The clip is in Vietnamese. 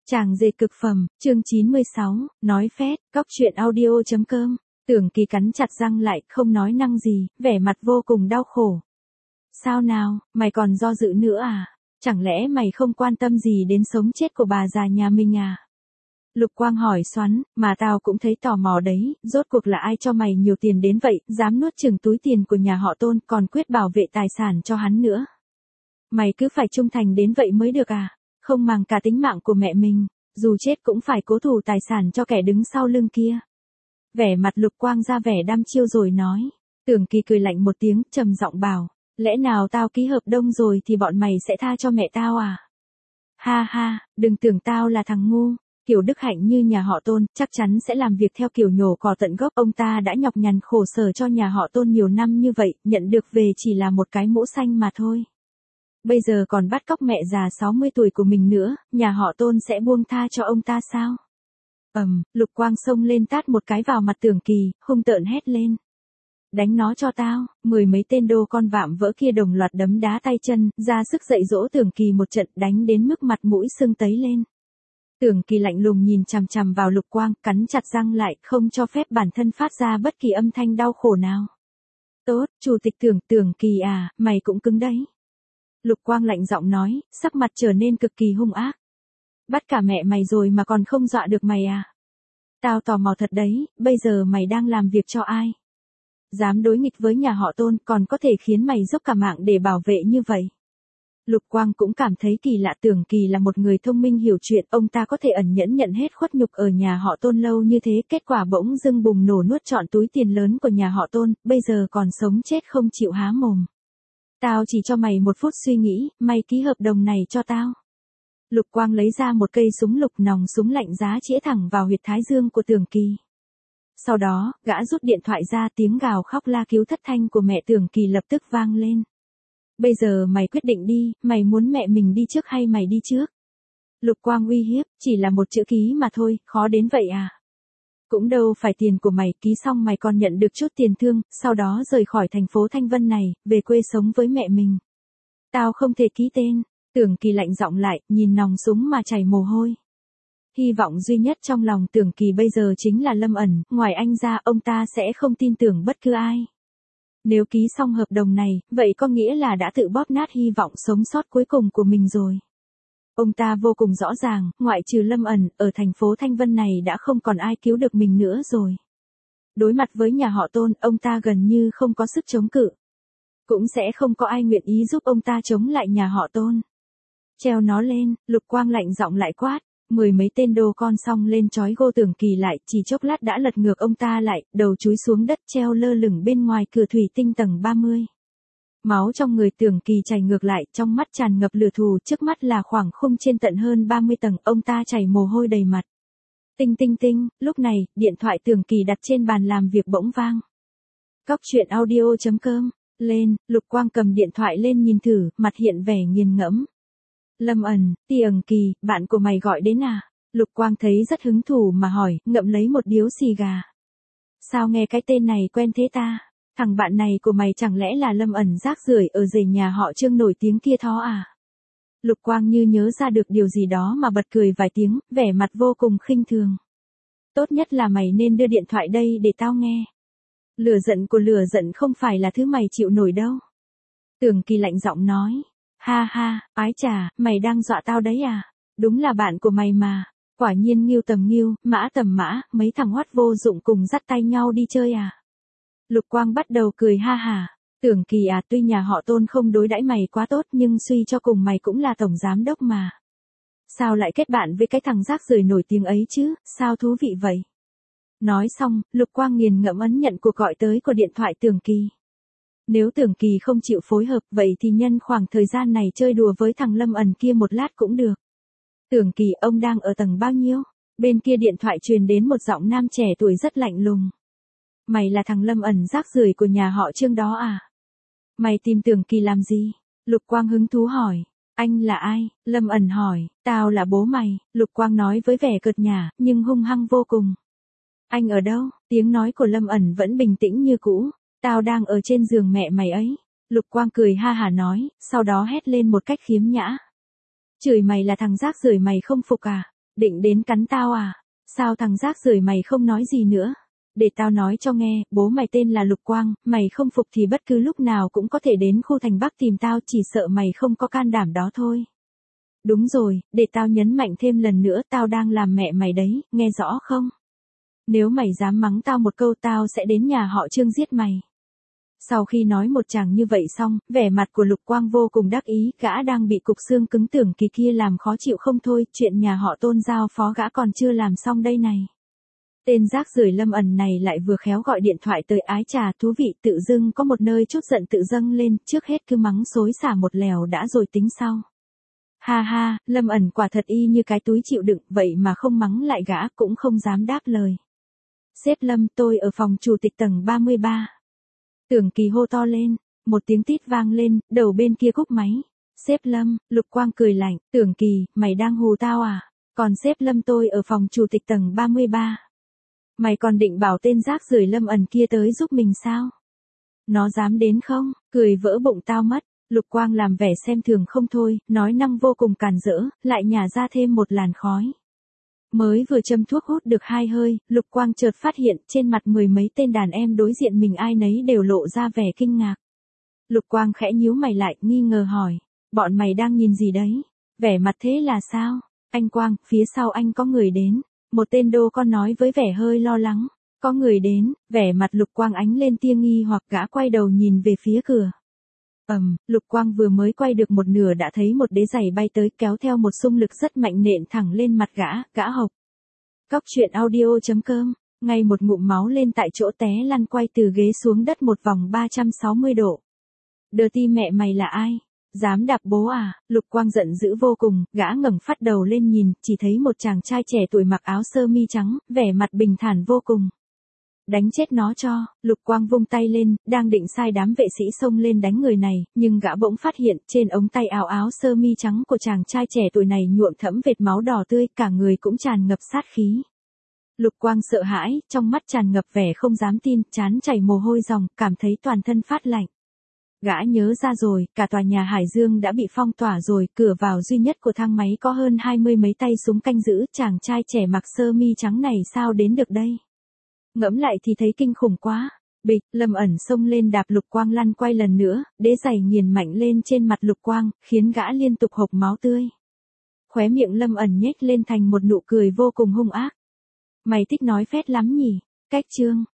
Chàng dệt cực phẩm, chương 96, nói phét, cóc truyện audio.com. Tưởng Kỳ cắn chặt răng lại, không nói năng gì, vẻ mặt vô cùng đau khổ. Sao nào, mày còn do dự nữa à? Chẳng lẽ mày không quan tâm gì đến sống chết của bà già nhà mình à? Lục Quang hỏi xoắn, mà tao cũng thấy tò mò đấy, rốt cuộc là ai cho mày nhiều tiền đến vậy, dám nuốt chửng túi tiền của nhà họ Tôn, còn quyết bảo vệ tài sản cho hắn nữa. Mày cứ phải trung thành đến vậy mới được à? Không màng cả tính mạng của mẹ mình, dù chết cũng phải cố thủ tài sản cho kẻ đứng sau lưng kia. Vẻ mặt Lục Quang ra vẻ đăm chiêu rồi nói. Tưởng Kỳ cười lạnh một tiếng, trầm giọng bảo, lẽ nào tao ký hợp đồng rồi thì bọn mày sẽ tha cho mẹ tao à? Ha ha, đừng tưởng tao là thằng ngu. Kiểu đức hạnh như nhà họ Tôn, chắc chắn sẽ làm việc theo kiểu nhổ cỏ tận gốc. Ông ta đã nhọc nhằn khổ sở cho nhà họ Tôn nhiều năm như vậy, nhận được về chỉ là một cái mũ xanh mà thôi. Bây giờ còn bắt cóc mẹ già 60 tuổi của mình nữa, nhà họ Tôn sẽ buông tha cho ông ta sao? Lục Quang xông lên tát một cái vào mặt Tưởng Kỳ, hung tợn hét lên. Đánh nó cho tao, mười mấy tên đô con vạm vỡ kia đồng loạt đấm đá tay chân, ra sức dạy dỗ Tưởng Kỳ một trận, đánh đến mức mặt mũi sưng tấy lên. Tưởng Kỳ lạnh lùng nhìn chằm chằm vào Lục Quang, cắn chặt răng lại, không cho phép bản thân phát ra bất kỳ âm thanh đau khổ nào. Tốt, chủ tịch Tưởng Kỳ à, mày cũng cứng đấy. Lục Quang lạnh giọng nói, sắc mặt trở nên cực kỳ hung ác. Bắt cả mẹ mày rồi mà còn không dọa được mày à? Tao tò mò thật đấy, bây giờ mày đang làm việc cho ai? Dám đối nghịch với nhà họ Tôn, còn có thể khiến mày dốc cả mạng để bảo vệ như vậy. Lục Quang cũng cảm thấy kỳ lạ. Tưởng Kỳ là một người thông minh hiểu chuyện, ông ta có thể ẩn nhẫn nhận hết khuất nhục ở nhà họ Tôn lâu như thế, kết quả bỗng dưng bùng nổ nuốt trọn túi tiền lớn của nhà họ Tôn, bây giờ còn sống chết không chịu há mồm. Tao chỉ cho mày một phút suy nghĩ, mày ký hợp đồng này cho tao. Lục Quang lấy ra một cây súng lục nòng súng lạnh giá chĩa thẳng vào huyệt thái dương của Tưởng Kỳ. Sau đó, gã rút điện thoại ra, tiếng gào khóc la cứu thất thanh của mẹ Tưởng Kỳ lập tức vang lên. Bây giờ mày quyết định đi, mày muốn mẹ mình đi trước hay mày đi trước? Lục Quang uy hiếp, chỉ là một chữ ký mà thôi, khó đến vậy à? Cũng đâu phải tiền của mày, ký xong mày còn nhận được chút tiền thương, sau đó rời khỏi thành phố Thanh Vân này, về quê sống với mẹ mình. Tao không thể ký tên. Tưởng Kỳ lạnh giọng lại, nhìn nòng súng mà chảy mồ hôi. Hy vọng duy nhất trong lòng Tưởng Kỳ bây giờ chính là Lâm Ẩn, ngoài anh ra ông ta sẽ không tin tưởng bất cứ ai. Nếu ký xong hợp đồng này, vậy có nghĩa là đã tự bóp nát hy vọng sống sót cuối cùng của mình rồi. Ông ta vô cùng rõ ràng, ngoại trừ Lâm Ẩn, ở thành phố Thanh Vân này đã không còn ai cứu được mình nữa rồi. Đối mặt với nhà họ Tôn, ông ta gần như không có sức chống cự. Cũng sẽ không có ai nguyện ý giúp ông ta chống lại nhà họ Tôn. Treo nó lên, Lục Quang lạnh giọng lại quát. Mười mấy tên đô con xong lên trói gô Tưởng Kỳ lại, chỉ chốc lát đã lật ngược ông ta lại, đầu chúi xuống đất treo lơ lửng bên ngoài cửa thủy tinh tầng 30. Máu trong người Tưởng Kỳ chảy ngược lại, trong mắt tràn ngập lửa thù, trước mắt là khoảng khung trên tận hơn 30 tầng, ông ta chảy mồ hôi đầy mặt. Tinh tinh tinh, lúc này, điện thoại Tưởng Kỳ đặt trên bàn làm việc bỗng vang. Cóc truyện audio.com, lên, Lục Quang cầm điện thoại lên nhìn thử, mặt hiện vẻ nghiền ngẫm. Lâm Ẩn, Tưởng Kỳ, bạn của mày gọi đến à? Lục Quang thấy rất hứng thú mà hỏi, ngậm lấy một điếu xì gà. Sao nghe cái tên này quen thế ta? Thằng bạn này của mày chẳng lẽ là Lâm Ẩn rác rưởi ở rể nhà họ Trương nổi tiếng kia thó à? Lục Quang như nhớ ra được điều gì đó mà bật cười vài tiếng, vẻ mặt vô cùng khinh thường. Tốt nhất là mày nên đưa điện thoại đây để tao nghe. Lửa giận không phải là thứ mày chịu nổi đâu. Tưởng Kỳ lạnh giọng nói. Ha ha, ái chà, mày đang dọa tao đấy à? Đúng là bạn của mày mà. Quả nhiên Ngưu tầm Ngưu, Mã tầm Mã, mấy thằng hoắt vô dụng cùng dắt tay nhau đi chơi à? Lục Quang bắt đầu cười ha hả. Tưởng Kỳ à, tuy nhà họ Tôn không đối đãi mày quá tốt nhưng suy cho cùng mày cũng là tổng giám đốc mà. Sao lại kết bạn với cái thằng rác rưởi nổi tiếng ấy chứ, sao thú vị vậy? Nói xong, Lục Quang nghiền ngẫm ấn nhận cuộc gọi tới của điện thoại Tưởng Kỳ. Nếu Tưởng Kỳ không chịu phối hợp, vậy thì nhân khoảng thời gian này chơi đùa với thằng Lâm Ẩn kia một lát cũng được. Tưởng Kỳ, ông đang ở tầng bao nhiêu? Bên kia điện thoại truyền đến một giọng nam trẻ tuổi rất lạnh lùng. Mày là thằng Lâm Ẩn rác rưởi của nhà họ Trương đó à? Mày tìm Tưởng Kỳ làm gì? Lục Quang hứng thú hỏi. Anh là ai? Lâm Ẩn hỏi. Tao là bố mày, Lục Quang nói với vẻ cợt nhả, nhưng hung hăng vô cùng. Anh ở đâu? Tiếng nói của Lâm Ẩn vẫn bình tĩnh như cũ. Tao đang ở trên giường mẹ mày ấy. Lục Quang cười ha hả nói, sau đó hét lên một cách khiếm nhã. Chửi mày là thằng rác rưởi mày không phục à? Định đến cắn tao à? Sao thằng rác rưởi mày không nói gì nữa? Để tao nói cho nghe, bố mày tên là Lục Quang, mày không phục thì bất cứ lúc nào cũng có thể đến khu thành Bắc tìm tao, chỉ sợ mày không có can đảm đó thôi. Đúng rồi, để tao nhấn mạnh thêm lần nữa, tao đang làm mẹ mày đấy, nghe rõ không? Nếu mày dám mắng tao một câu tao sẽ đến nhà họ Trương giết mày. Sau khi nói một chàng như vậy xong, vẻ mặt của Lục Quang vô cùng đắc ý, gã đang bị cục xương cứng Tưởng Kỳ kia làm khó chịu không thôi, chuyện nhà họ Tôn giao phó gã còn chưa làm xong đây này. Tên rác rưởi Lâm ẩn này lại vừa khéo gọi điện thoại tới, ái chà thú vị, tự dưng có một nơi chút giận tự dâng lên, trước hết cứ mắng xối xả một lèo đã rồi tính sau. Ha ha, Lâm ẩn quả thật y như cái túi chịu đựng, vậy mà không mắng lại gã cũng không dám đáp lời. Sếp Lâm, tôi ở phòng chủ tịch tầng 33. Tưởng Kỳ hô to lên, một tiếng tít vang lên, đầu bên kia cúp máy. Sếp Lâm, Lục Quang cười lạnh, Tưởng Kỳ, mày đang hù tao à? Còn sếp Lâm tôi ở phòng chủ tịch tầng 33. Mày còn định bảo tên rác rưởi Lâm ẩn kia tới giúp mình sao? Nó dám đến không? Cười vỡ bụng tao mất. Lục Quang làm vẻ xem thường không thôi, nói năng vô cùng càn rỡ, lại nhả ra thêm một làn khói. Mới vừa châm thuốc hút được 2 hơi, Lục Quang chợt phát hiện trên mặt mười mấy tên đàn em đối diện mình ai nấy đều lộ ra vẻ kinh ngạc. Lục Quang khẽ nhíu mày lại, nghi ngờ hỏi, bọn mày đang nhìn gì đấy? Vẻ mặt thế là sao? Anh Quang, phía sau anh có người đến. Một tên đô con nói với vẻ hơi lo lắng. Có người đến, vẻ mặt Lục Quang ánh lên tia nghi hoặc, gã quay đầu nhìn về phía cửa. Lục Quang vừa mới quay được một nửa đã thấy một đế giày bay tới, kéo theo một xung lực rất mạnh nện thẳng lên mặt gã hộc. Cóc truyện audio.com, ngay một ngụm máu lên tại chỗ, té lăn quay từ ghế xuống đất một vòng 360 độ. Đờ ti mẹ mày là ai? Dám đạp bố à? Lục Quang giận dữ vô cùng, gã ngẩng phát đầu lên nhìn, chỉ thấy một chàng trai trẻ tuổi mặc áo sơ mi trắng, vẻ mặt bình thản vô cùng. Đánh chết nó cho, Lục Quang vung tay lên, đang định sai đám vệ sĩ xông lên đánh người này, nhưng gã bỗng phát hiện trên ống tay áo sơ mi trắng của chàng trai trẻ tuổi này nhuộm thẫm vệt máu đỏ tươi, cả người cũng tràn ngập sát khí. Lục Quang sợ hãi, trong mắt tràn ngập vẻ không dám tin, trán chảy mồ hôi ròng, cảm thấy toàn thân phát lạnh. Gã nhớ ra rồi, cả tòa nhà Hải Dương đã bị phong tỏa rồi, cửa vào duy nhất của thang máy có hơn 20 mấy tay súng canh giữ, chàng trai trẻ mặc sơ mi trắng này sao đến được đây? Ngẫm lại thì thấy kinh khủng quá. Bịch, Lâm ẩn xông lên đạp Lục Quang lăn quay lần nữa, đế giày nghiền mạnh lên trên mặt Lục Quang, khiến gã liên tục hộc máu tươi. Khóe miệng Lâm ẩn nhếch lên thành một nụ cười vô cùng hung ác. Mày thích nói phét lắm nhỉ? Cách chương.